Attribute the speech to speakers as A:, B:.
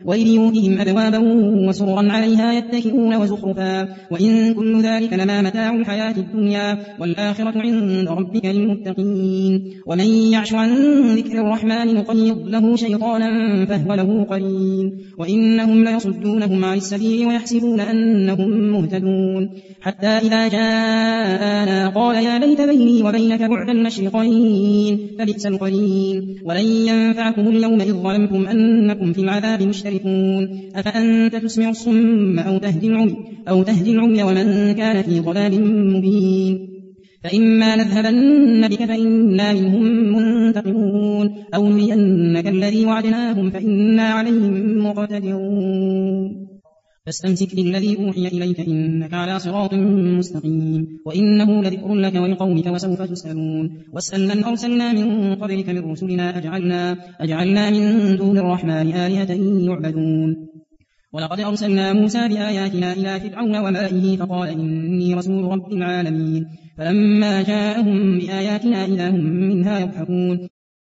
A: ولبيوتهم أبوابا وسررا عليها يتكئون وزخرفا وإن كل ذلك لما متاع الحياة الدنيا والآخرة عند ربك للمتقين ومن يعش عن ذكر الرحمن نقيض له شيطانا فهو له قرين وإنهم ليصدونهم عن السبيل ويحسبون أنهم مهتدون حتى إذا جاءنا قال يا ليت بيني وبينك بعد المشرقين فبئس القرين ولن ينفعكم اليوم إذ ظلمتم أنكم في العذاب مشتركون أفأنت تسمع الصم أو تهدي العمي ومن كان في ضلال مبين فإما نذهبن بك فإنا منهم منتقمون أو نرينك الذي وعدناهم فإنا عليهم مقتدرون فاستمسك بالذي أوحي إليك إنك على صراط مستقيم وإنه لذكر لك ولقومك وسوف تسألون واسأل من أرسلنا من قبلك من رسلنا أجعلنا من دون الرحمن آلهة يعبدون ولقد أرسلنا موسى بآياتنا إلى فرعون وملئه فقال إني رسول رب العالمين فلما جاءهم بآياتنا إذا هم منها يضحكون